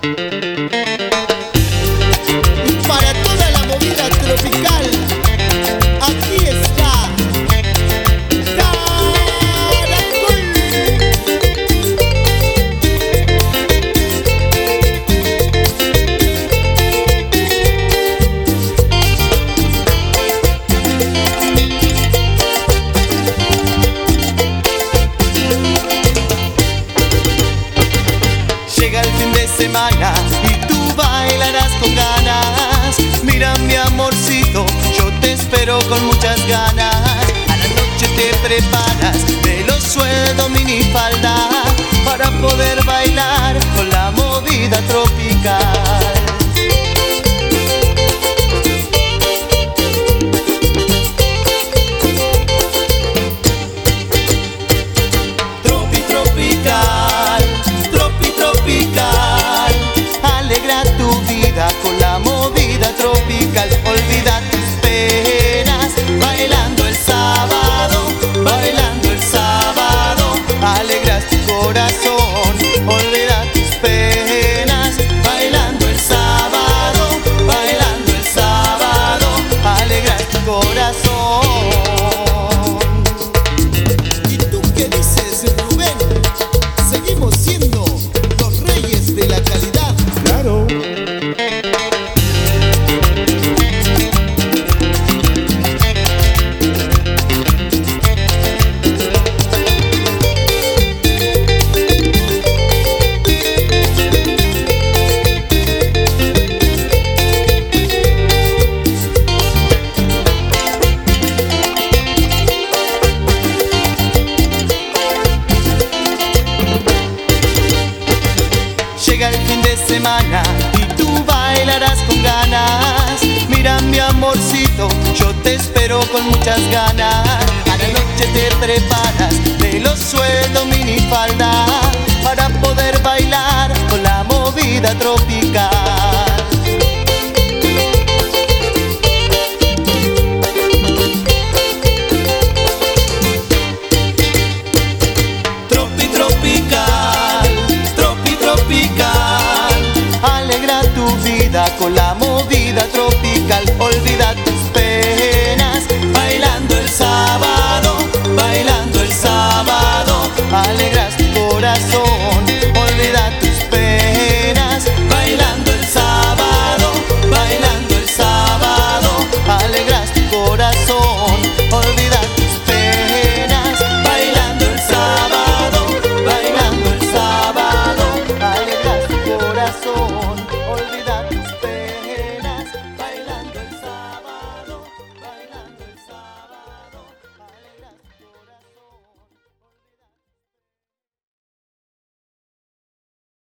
Y para toda la movida tropical, aquí está Caracol. Llega el fin de semana y tú bailarás con ganas. Mira mi amorcito, yo te espero con muchas ganas. A la noche te preparas, pelo, sueldo, minifalda, para poder bailar con la movida tropical. Tropical, alegra tu vida con la movida tropical. Olvida tus penas, bailando el sábado, alegras tu corazón. Olvida tus penas, bailando el sábado, alegras tu corazón. ¿Y tú qué dices, Rubén? Seguimos siendo los reyes de la calidad. Claro. Llega el fin de semana y tú bailarás con ganas. Mira mi amorcito, yo te espero con muchas ganas. A la noche te preparas, pelo, sueldo, minifalda, para poder bailar con la movida tropical. Tropical, alegra tu vida con la movida tropical. Olvida